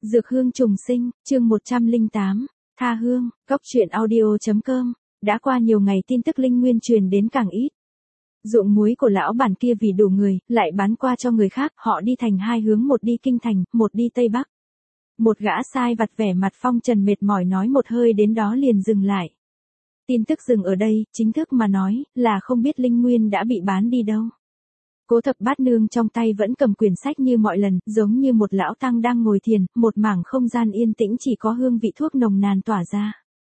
Dược hương trùng sinh, chương 108, Tha hương, góc truyện audio.com, đã qua nhiều ngày tin tức linh nguyên truyền đến càng ít. Ruộng muối của lão bản kia vì đủ người, lại bán qua cho người khác, họ đi thành hai hướng, một đi kinh thành, một đi tây bắc. Một gã sai vặt vẻ mặt phong trần mệt mỏi nói một hơi đến đó liền dừng lại. Tin tức dừng ở đây, chính thức mà nói, là không biết linh nguyên đã bị bán đi đâu. Cố Thập Bát Nương trong tay vẫn cầm quyển sách như mọi lần, giống như một lão tăng đang ngồi thiền, một mảng không gian yên tĩnh chỉ có hương vị thuốc nồng nàn tỏa ra.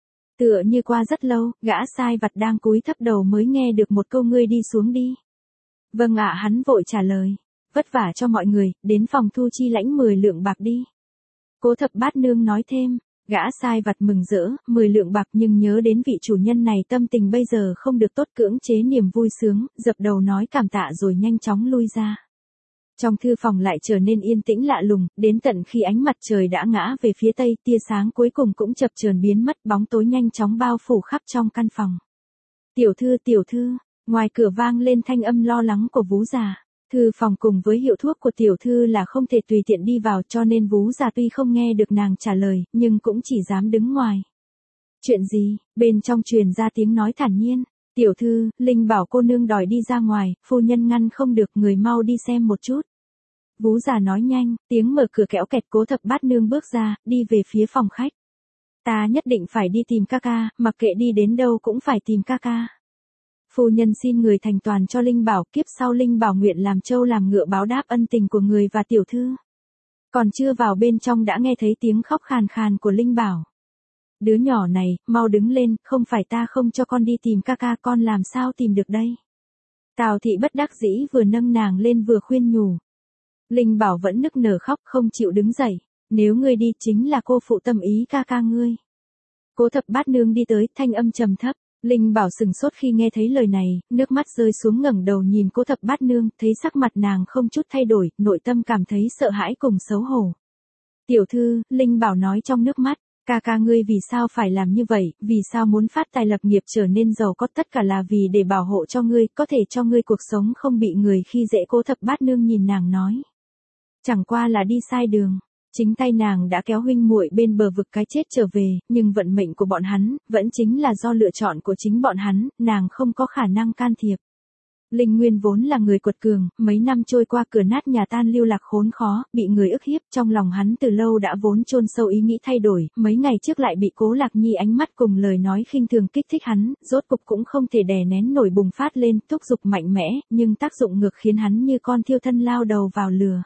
Tựa như qua rất lâu, gã sai vặt đang cúi thấp đầu mới nghe được một câu ngươi đi xuống đi. Vâng ạ, hắn vội trả lời. Vất vả cho mọi người, đến phòng thu chi lãnh 10 lượng bạc đi. Cố Thập Bát Nương nói thêm. Gã sai vặt mừng rỡ, 10 lượng bạc, nhưng nhớ đến vị chủ nhân này tâm tình bây giờ không được tốt, cưỡng chế niềm vui sướng, dập đầu nói cảm tạ rồi nhanh chóng lui ra. Trong thư phòng lại trở nên yên tĩnh lạ lùng, đến tận khi ánh mặt trời đã ngã về phía tây, tia sáng cuối cùng cũng chập chờn biến mất, bóng tối nhanh chóng bao phủ khắp trong căn phòng. Tiểu thư, ngoài cửa vang lên thanh âm lo lắng của Vú già. Thư phòng cùng với hiệu thuốc của tiểu thư là không thể tùy tiện đi vào, cho nên Vú già tuy không nghe được nàng trả lời, nhưng cũng chỉ dám đứng ngoài. Chuyện gì? Bên trong truyền ra tiếng nói thản nhiên. Tiểu thư, Linh bảo cô nương đòi đi ra ngoài, phu nhân ngăn không được, người mau đi xem một chút. Vú già nói nhanh, tiếng mở cửa kéo kẹt. Cố Thập Bát Nương bước ra, đi về phía phòng khách. Ta nhất định phải đi tìm ca ca, mặc kệ đi đến đâu cũng phải tìm ca ca. Phu nhân xin người thành toàn cho Linh bảo, kiếp sau Linh bảo nguyện làm trâu làm ngựa báo đáp ân tình của người và tiểu thư. Còn chưa vào bên trong đã nghe thấy tiếng khóc khàn khàn của Linh bảo. Đứa nhỏ này, mau đứng lên, không phải ta không cho con đi tìm ca ca, con làm sao tìm được đây. Tào thị bất đắc dĩ vừa nâng nàng lên vừa khuyên nhủ. Linh bảo vẫn nức nở khóc không chịu đứng dậy. Nếu ngươi đi chính là cô phụ tâm ý ca ca ngươi. Cố Thập Bát Nương đi tới, thanh âm trầm thấp. Linh bảo sừng sốt khi nghe thấy lời này, nước mắt rơi xuống, ngẩng đầu nhìn Cố Thập Bát Nương, thấy sắc mặt nàng không chút thay đổi, nội tâm cảm thấy sợ hãi cùng xấu hổ. Tiểu thư, Linh bảo nói trong nước mắt, ca ca ngươi vì sao phải làm như vậy, vì sao muốn phát tài lập nghiệp trở nên giàu có, tất cả là vì để bảo hộ cho ngươi, có thể cho ngươi cuộc sống không bị người khi dễ. Cố Thập Bát Nương nhìn nàng nói. Chẳng qua là đi sai đường. Chính tay nàng đã kéo huynh muội bên bờ vực cái chết trở về, nhưng vận mệnh của bọn hắn, vẫn chính là do lựa chọn của chính bọn hắn, nàng không có khả năng can thiệp. Linh Nguyên vốn là người quật cường, mấy năm trôi qua cửa nát nhà tan lưu lạc khốn khó, bị người ức hiếp, trong lòng hắn từ lâu đã vốn chôn sâu ý nghĩ thay đổi, mấy ngày trước lại bị Cố Lạc Nhi ánh mắt cùng lời nói khinh thường kích thích hắn, rốt cục cũng không thể đè nén nổi bùng phát lên, thúc giục mạnh mẽ, nhưng tác dụng ngược khiến hắn như con thiêu thân lao đầu vào lửa.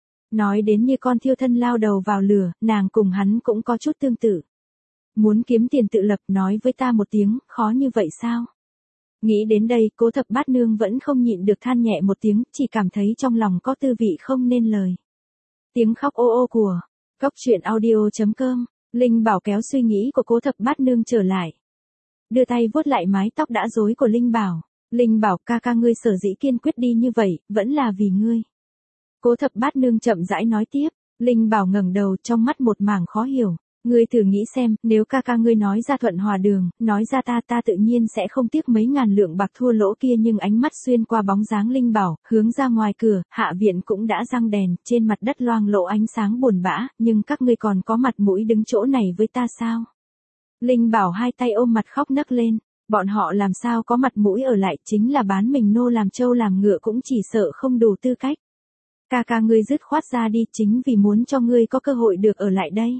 Nói đến như con thiêu thân lao đầu vào lửa, nàng cùng hắn cũng có chút tương tự. Muốn kiếm tiền tự lập, nói với ta một tiếng, khó như vậy sao? Nghĩ đến đây, Cố Thập Bát Nương vẫn không nhịn được than nhẹ một tiếng, chỉ cảm thấy trong lòng có tư vị không nên lời. Tiếng khóc ô ô của góc truyện audio.com, Linh bảo kéo suy nghĩ của Cố Thập Bát Nương trở lại. Đưa tay vuốt lại mái tóc đã rối của Linh bảo. Linh bảo, ca ca ngươi sở dĩ kiên quyết đi như vậy, vẫn là vì ngươi. Cố Thập Bát Nương chậm rãi nói tiếp. Linh bảo ngẩng đầu, trong mắt một mảng khó hiểu. Ngươi thử nghĩ xem, nếu ca ca ngươi nói ra thuận hòa đường, nói ra ta tự nhiên sẽ không tiếc mấy ngàn lượng bạc thua lỗ kia, nhưng ánh mắt xuyên qua bóng dáng Linh bảo, hướng ra ngoài cửa, hạ viện cũng đã răng đèn, trên mặt đất loang lộ ánh sáng buồn bã, nhưng các ngươi còn có mặt mũi đứng chỗ này với ta sao? Linh bảo hai tay ôm mặt khóc nấc lên. Bọn họ làm sao có mặt mũi ở lại, chính là bán mình nô làm trâu làm ngựa cũng chỉ sợ không đủ tư cách. Ca ca ngươi dứt khoát ra đi, chính vì muốn cho ngươi có cơ hội được ở lại đây.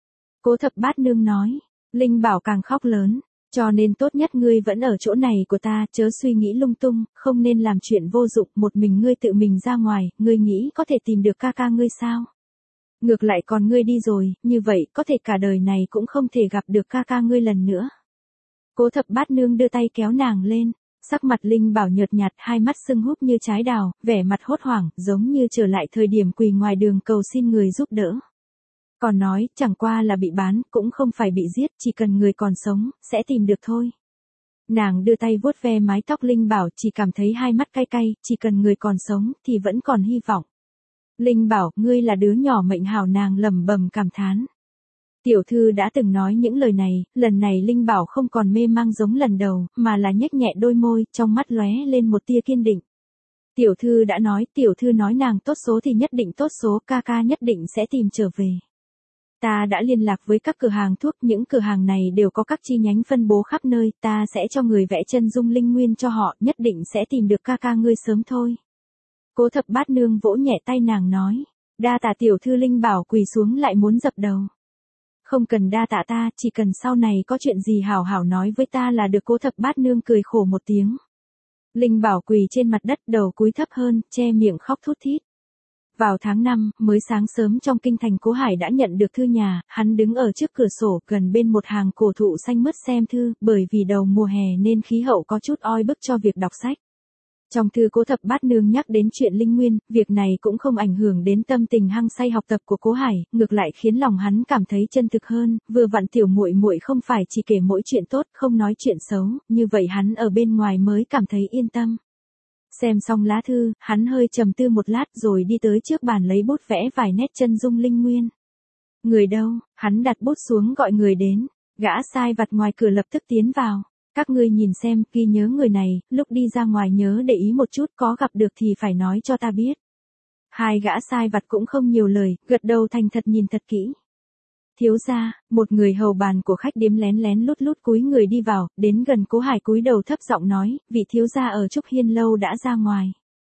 Cố Thập Bát Nương nói. Linh bảo càng khóc lớn. Cho nên tốt nhất ngươi vẫn ở chỗ này của ta, chớ suy nghĩ lung tung, không nên làm chuyện vô dụng, một mình ngươi tự mình ra ngoài, ngươi nghĩ có thể tìm được ca ca ngươi sao? Ngược lại còn ngươi đi rồi, như vậy có thể cả đời này cũng không thể gặp được ca ca ngươi lần nữa. Cố Thập Bát Nương đưa tay kéo nàng lên. Sắc mặt Linh bảo nhợt nhạt, hai mắt sưng húp như trái đào, vẻ mặt hốt hoảng, giống như trở lại thời điểm quỳ ngoài đường cầu xin người giúp đỡ. Còn nói, chẳng qua là bị bán, cũng không phải bị giết, chỉ cần người còn sống, sẽ tìm được thôi. Nàng đưa tay vuốt ve mái tóc Linh bảo, chỉ cảm thấy hai mắt cay cay, chỉ cần người còn sống, thì vẫn còn hy vọng. Linh bảo, ngươi là đứa nhỏ mệnh hảo, nàng lẩm bẩm cảm thán. Tiểu thư đã từng nói những lời này, lần này Linh bảo không còn mê mang giống lần đầu, mà là nhếch nhẹ đôi môi, trong mắt lóe lên một tia kiên định. Tiểu thư đã nói, tiểu thư nói nàng tốt số thì nhất định tốt số, ca ca nhất định sẽ tìm trở về. Ta đã liên lạc với các cửa hàng thuốc, những cửa hàng này đều có các chi nhánh phân bố khắp nơi, ta sẽ cho người vẽ chân dung linh nguyên cho họ, nhất định sẽ tìm được ca ca ngươi sớm thôi. Cố Thập Bát Nương vỗ nhẹ tay nàng nói, đa tạ tiểu thư. Linh Bảo quỳ xuống lại muốn dập đầu. Không cần đa tạ ta, chỉ cần sau này có chuyện gì hảo hảo nói với ta là được. Cố Thập Bát Nương cười khổ một tiếng. Linh Bảo quỳ trên mặt đất, đầu cúi thấp hơn, che miệng khóc thút thít. Vào tháng 5, mới sáng sớm trong kinh thành, Cố Hải đã nhận được thư nhà, hắn đứng ở trước cửa sổ, gần bên một hàng cổ thụ xanh mướt xem thư, bởi vì đầu mùa hè nên khí hậu có chút oi bức cho việc đọc sách. Trong thư Cố Thập Bát Nương nhắc đến chuyện linh nguyên, việc này cũng không ảnh hưởng đến tâm tình hăng say học tập của Cố Hải, ngược lại khiến lòng hắn cảm thấy chân thực hơn, vừa vặn tiểu muội muội không phải chỉ kể mỗi chuyện tốt, không nói chuyện xấu, như vậy hắn ở bên ngoài mới cảm thấy yên tâm. Xem xong lá thư, hắn hơi trầm tư một lát rồi đi tới trước bàn lấy bút vẽ vài nét chân dung linh nguyên. Người đâu? Hắn đặt bút xuống gọi người đến, gã sai vặt ngoài cửa lập tức tiến vào. Các ngươi nhìn xem, ghi nhớ người này, lúc đi ra ngoài nhớ để ý một chút, có gặp được thì phải nói cho ta biết. Hai gã sai vặt cũng không nhiều lời, gật đầu thành thật nhìn thật kỹ. Thiếu gia, một người hầu bàn của khách điếm lén lén lút lút cúi người đi vào, đến gần Cố Hải cúi đầu thấp giọng nói, vị thiếu gia ở Trúc Hiên lâu đã ra ngoài.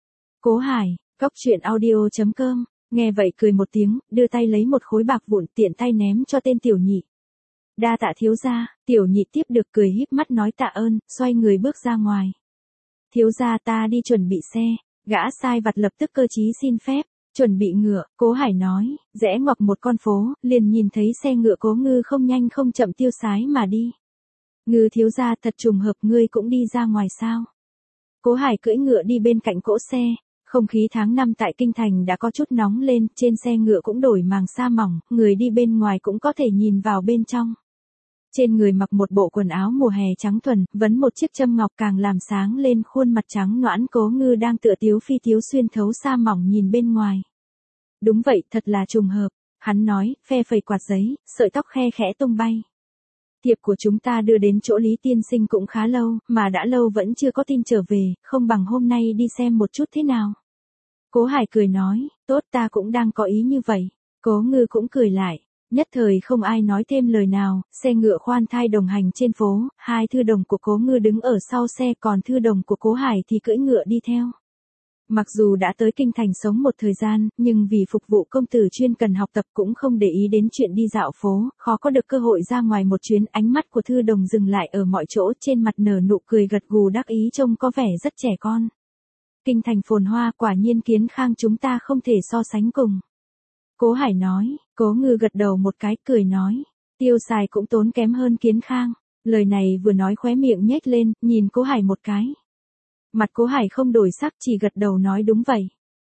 Cố Hải, Cóc Truyện Audio.com, nghe vậy cười một tiếng, đưa tay lấy một khối bạc vụn tiện tay ném cho tên tiểu nhị. Đa tạ thiếu gia. Tiểu nhị tiếp được cười híp mắt nói tạ ơn, xoay người bước ra ngoài. Thiếu gia, ta đi chuẩn bị xe. Gã sai vặt lập tức cơ trí xin phép. Chuẩn bị ngựa, Cố Hải nói, rẽ ngoặt một con phố, liền nhìn thấy xe ngựa Cố Ngư không nhanh không chậm tiêu sái mà đi. Ngư thiếu gia, thật trùng hợp, ngươi cũng đi ra ngoài sao? Cố Hải cưỡi ngựa đi bên cạnh cỗ xe. Không khí tháng 5 tại kinh thành đã có chút nóng lên, trên xe ngựa cũng đổi màng sa mỏng, người đi bên ngoài cũng có thể nhìn vào bên trong. Trên người mặc một bộ quần áo mùa hè trắng thuần, vấn một chiếc châm ngọc càng làm sáng lên khuôn mặt trắng nõn. Cố Ngư đang tựa tiếu phi tiếu xuyên thấu sa mỏng nhìn bên ngoài. Đúng vậy, thật là trùng hợp, hắn nói, phe phẩy quạt giấy, sợi tóc khe khẽ tung bay. Thiệp của chúng ta đưa đến chỗ Lý tiên sinh cũng khá lâu, mà đã lâu vẫn chưa có tin trở về, không bằng hôm nay đi xem một chút thế nào. Cố Hải cười nói, tốt, ta cũng đang có ý như vậy. Cố Ngư cũng cười lại. Nhất thời không ai nói thêm lời nào, xe ngựa khoan thai đồng hành trên phố, hai thư đồng của Cố Ngư đứng ở sau xe, còn thư đồng của Cố Hải thì cưỡi ngựa đi theo. Mặc dù đã tới kinh thành sống một thời gian, nhưng vì phục vụ công tử chuyên cần học tập cũng không để ý đến chuyện đi dạo phố, khó có được cơ hội ra ngoài một chuyến. Ánh mắt của thư đồng dừng lại ở mọi chỗ, trên mặt nở nụ cười gật gù đắc ý, trông có vẻ rất trẻ con. Kinh thành phồn hoa, quả nhiên Kiến Khang chúng ta không thể so sánh cùng. Cố Hải nói. Cố Ngư gật đầu một cái, cười nói, tiêu xài cũng tốn kém hơn Kiến Khang. Lời này vừa nói khóe miệng nhếch lên, nhìn Cố Hải một cái. Mặt Cố Hải không đổi sắc, chỉ gật đầu nói đúng vậy.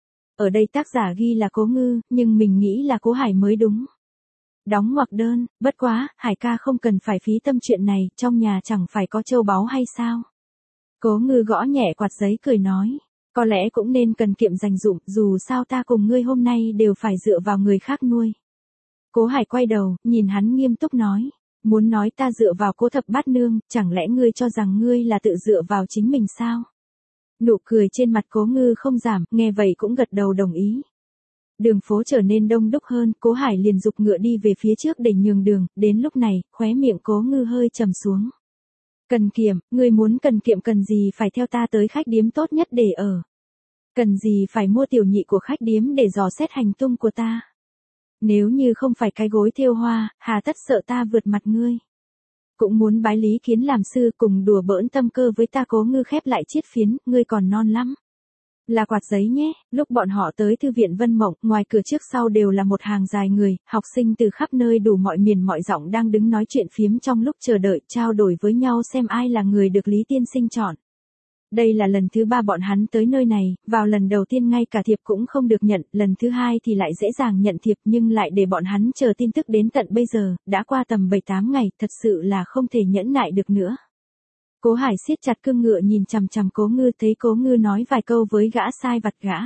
Ở đây tác giả ghi là Cố Ngư, nhưng mình nghĩ là Cố Hải mới đúng. Đóng ngoặc đơn, bất quá, Hải ca không cần phải phí tâm chuyện này, trong nhà chẳng phải có châu báu hay sao? Cố Ngư gõ nhẹ quạt giấy cười nói. Có lẽ cũng nên cần kiệm dành dụm, dù sao ta cùng ngươi hôm nay đều phải dựa vào người khác nuôi. Cố Hải quay đầu, nhìn hắn nghiêm túc nói. Muốn nói ta dựa vào Cố Thập Bát Nương, chẳng lẽ ngươi cho rằng ngươi là tự dựa vào chính mình sao? Nụ cười trên mặt Cố Ngư không giảm, nghe vậy cũng gật đầu đồng ý. Đường phố trở nên đông đúc hơn, Cố Hải liền giục ngựa đi về phía trước để nhường đường, đến lúc này, khóe miệng Cố Ngư hơi trầm xuống. Cần kiệm, ngươi muốn cần kiệm cần gì phải theo ta tới khách điếm tốt nhất để ở. Cần gì phải mua tiểu nhị của khách điếm để dò xét hành tung của ta. Nếu như không phải cái gối thêu hoa, hà tất sợ ta vượt mặt ngươi. Cũng muốn bái Lý Kiến làm sư cùng đùa bỡn tâm cơ với ta. Cố Ngư khép lại chiết phiến, ngươi còn non lắm. Là quạt giấy nhé. Lúc bọn họ tới thư viện Vân Mộng, ngoài cửa trước sau đều là một hàng dài người, học sinh từ khắp nơi đủ mọi miền mọi giọng đang đứng nói chuyện phiếm trong lúc chờ đợi, trao đổi với nhau xem ai là người được Lý tiên sinh chọn. Đây là lần thứ 3 bọn hắn tới nơi này, vào lần đầu tiên ngay cả thiệp cũng không được nhận, lần thứ 2 thì lại dễ dàng nhận thiệp nhưng lại để bọn hắn chờ tin tức đến tận bây giờ, đã qua tầm 7-8 ngày, thật sự là không thể nhẫn nại được nữa. Cố Hải siết chặt cương ngựa nhìn chằm chằm Cố Ngư, thấy Cố Ngư nói vài câu với gã sai vặt gã.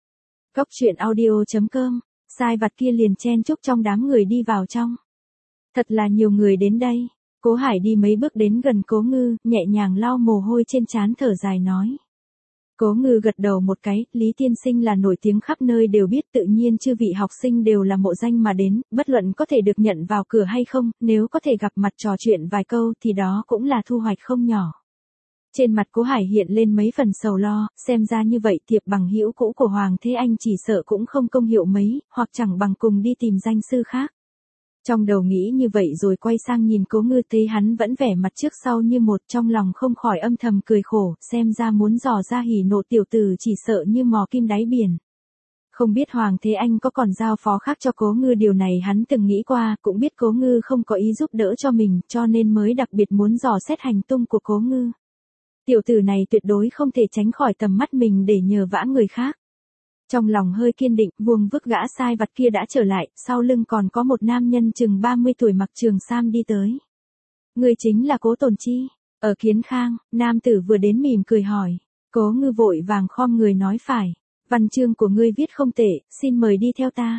Cóc Truyện Audio.com, sai vặt kia liền chen chúc trong đám người đi vào trong. Thật là nhiều người đến đây. Cố Hải đi mấy bước đến gần Cố Ngư, nhẹ nhàng lau mồ hôi trên trán thở dài nói. Cố Ngư gật đầu một cái, Lý tiên sinh là nổi tiếng khắp nơi đều biết, tự nhiên chư vị học sinh đều là mộ danh mà đến, bất luận có thể được nhận vào cửa hay không, nếu có thể gặp mặt trò chuyện vài câu thì đó cũng là thu hoạch không nhỏ. Trên mặt Cố Hải hiện lên mấy phần sầu lo, xem ra như vậy thiệp bằng hữu cũ của Hoàng Thế Anh chỉ sợ cũng không công hiệu mấy, hoặc chẳng bằng cùng đi tìm danh sư khác. Trong đầu nghĩ như vậy rồi quay sang nhìn Cố Ngư, thấy hắn vẫn vẻ mặt trước sau như một, trong lòng không khỏi âm thầm cười khổ, xem ra muốn dò ra hỉ nộ tiểu tử chỉ sợ như mò kim đáy biển. Không biết Hoàng Thế Anh có còn giao phó khác cho Cố Ngư, điều này hắn từng nghĩ qua, cũng biết Cố Ngư không có ý giúp đỡ cho mình, cho nên mới đặc biệt muốn dò xét hành tung của Cố Ngư. Tiểu tử này tuyệt đối không thể tránh khỏi tầm mắt mình để nhờ vả người khác. Trong lòng hơi kiên định, vuông vức gã sai vặt kia đã trở lại, sau lưng còn có một nam nhân chừng 30 tuổi mặc trường sam đi tới. Người chính là Cố Tồn Chi. Ở Kiến Khang, nam tử vừa đến mỉm cười hỏi. Cố Ngư vội vàng khom người nói phải. Văn chương của ngươi viết không tệ, xin mời đi theo ta.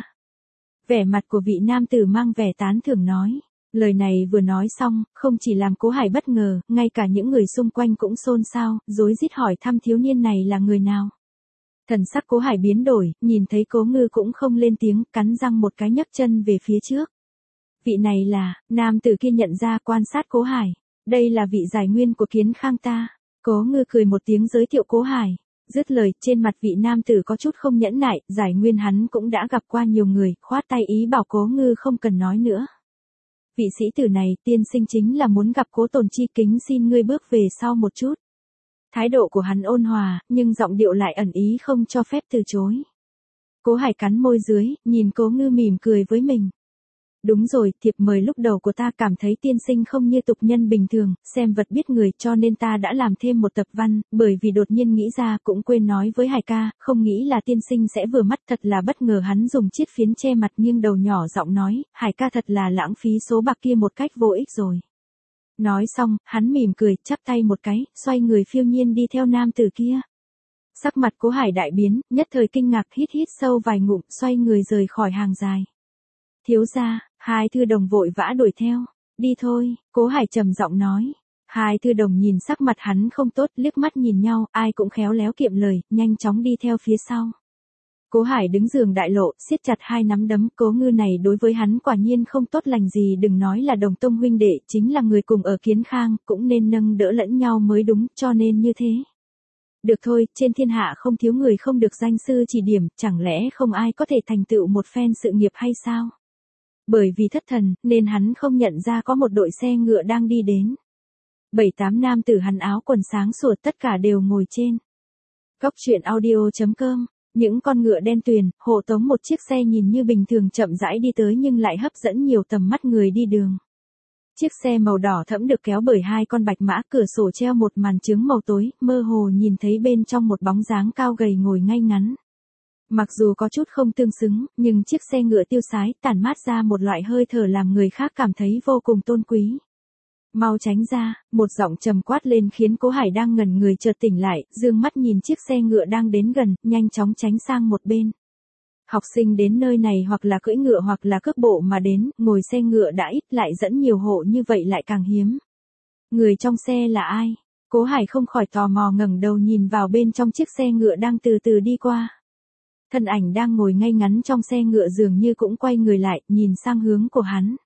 Vẻ mặt của vị nam tử mang vẻ tán thưởng nói. Lời này vừa nói xong, không chỉ làm Cố Hải bất ngờ, ngay cả những người xung quanh cũng xôn xao, rối rít hỏi thăm thiếu niên này là người nào. Thần sắc Cố Hải biến đổi, nhìn thấy Cố Ngư cũng không lên tiếng, cắn răng một cái nhấc chân về phía trước. Vị này là, nam tử kia nhận ra quan sát Cố Hải. Đây là vị giải nguyên của Kiến Khang ta. Cố Ngư cười một tiếng giới thiệu Cố Hải. Dứt lời, trên mặt vị nam tử có chút không nhẫn nại, giải nguyên hắn cũng đã gặp qua nhiều người, khoát tay ý bảo Cố Ngư không cần nói nữa. Vị sĩ tử này, tiên sinh chính là muốn gặp Cố Tồn Chi, kính xin ngươi bước về sau một chút. Thái độ của hắn ôn hòa, nhưng giọng điệu lại ẩn ý không cho phép từ chối. Cố Hải cắn môi dưới, nhìn Cố Ngư mỉm cười với mình. Đúng rồi, thiệp mời lúc đầu của ta cảm thấy tiên sinh không như tục nhân bình thường, xem vật biết người, cho nên ta đã làm thêm một tập văn, bởi vì đột nhiên nghĩ ra, cũng quên nói với Hải ca, không nghĩ là tiên sinh sẽ vừa mắt, thật là bất ngờ. Hắn dùng chiếc phiến che mặt nghiêng đầu nhỏ giọng nói, Hải ca thật là lãng phí số bạc kia một cách vô ích rồi. Nói xong, hắn mỉm cười, chắp tay một cái, xoay người phiêu nhiên đi theo nam tử kia. Sắc mặt Cố Hải đại biến, nhất thời kinh ngạc, hít sâu vài ngụm, xoay người rời khỏi hàng dài. Thiếu gia, hai thư đồng vội vã đuổi theo. Đi thôi, Cố Hải trầm giọng nói. Hai thư đồng nhìn sắc mặt hắn không tốt, liếc mắt nhìn nhau, ai cũng khéo léo kiệm lời, nhanh chóng đi theo phía sau. Cố Hải đứng giường đại lộ, siết chặt hai nắm đấm, Cố Ngư này đối với hắn quả nhiên không tốt lành gì, đừng nói là đồng tông huynh đệ, chính là người cùng ở Kiến Khang, cũng nên nâng đỡ lẫn nhau mới đúng, cho nên như thế. Được thôi, trên thiên hạ không thiếu người không được danh sư chỉ điểm, chẳng lẽ không ai có thể thành tựu một phen sự nghiệp hay sao? Bởi vì thất thần, nên hắn không nhận ra có một đội xe ngựa đang đi đến. 7-8 nam tử hắn áo quần sáng sủa, tất cả đều ngồi trên. Góc truyện audio.com. Những con ngựa đen tuyền, hộ tống một chiếc xe nhìn như bình thường chậm rãi đi tới nhưng lại hấp dẫn nhiều tầm mắt người đi đường. Chiếc xe màu đỏ thẫm được kéo bởi hai con bạch mã, cửa sổ treo một màn trướng màu tối, mơ hồ nhìn thấy bên trong một bóng dáng cao gầy ngồi ngay ngắn. Mặc dù có chút không tương xứng, nhưng chiếc xe ngựa tiêu sái, tản mát ra một loại hơi thở làm người khác cảm thấy vô cùng tôn quý. Mau tránh ra, một giọng trầm quát lên khiến Cố Hải đang ngẩn người chợt tỉnh lại, dương mắt nhìn chiếc xe ngựa đang đến gần, nhanh chóng tránh sang một bên. Học sinh đến nơi này hoặc là cưỡi ngựa hoặc là cước bộ mà đến, ngồi xe ngựa đã ít, lại dẫn nhiều hộ như vậy lại càng hiếm. Người trong xe là ai? Cố Hải không khỏi tò mò ngẩng đầu nhìn vào bên trong chiếc xe ngựa đang từ từ đi qua. Thân ảnh đang ngồi ngay ngắn trong xe ngựa dường như cũng quay người lại, nhìn sang hướng của hắn.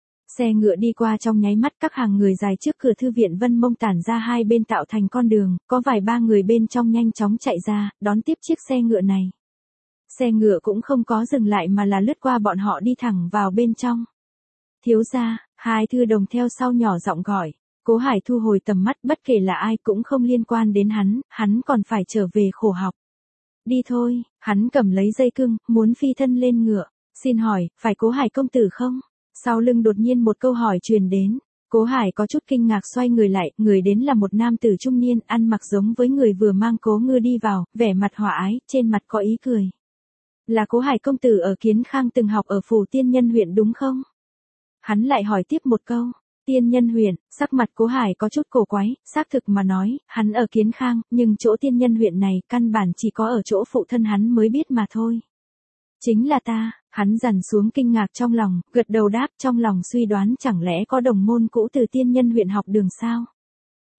Xe ngựa đi qua trong nháy mắt, các hàng người dài trước cửa thư viện Vân Mông tản ra hai bên tạo thành con đường, có vài ba người bên trong nhanh chóng chạy ra, đón tiếp chiếc xe ngựa này. Xe ngựa cũng không có dừng lại mà là lướt qua bọn họ đi thẳng vào bên trong. Thiếu gia, hai thư đồng theo sau nhỏ giọng gọi. Cố Hải thu hồi tầm mắt, bất kể là ai cũng không liên quan đến hắn còn phải trở về khổ học. Đi thôi, hắn cầm lấy dây cương, muốn phi thân lên ngựa. Xin hỏi, phải Cố Hải công tử không? Sau lưng đột nhiên một câu hỏi truyền đến. Cố Hải có chút kinh ngạc xoay người lại, người đến là một nam tử trung niên, ăn mặc giống với người vừa mang Cố Ngư đi vào, vẻ mặt hòa ái, trên mặt có ý cười. Là Cố Hải công tử ở Kiến Khang từng học ở phủ Tiên Nhân huyện đúng không? Hắn lại hỏi tiếp một câu. Tiên Nhân huyện, sắc mặt Cố Hải có chút cổ quái, xác thực mà nói, hắn ở Kiến Khang, nhưng chỗ Tiên Nhân huyện này, căn bản chỉ có ở chỗ phụ thân hắn mới biết mà thôi. Chính là ta, hắn dằn xuống kinh ngạc trong lòng, gật đầu đáp, trong lòng suy đoán chẳng lẽ có đồng môn cũ từ Tiên Nhân huyện học đường sao?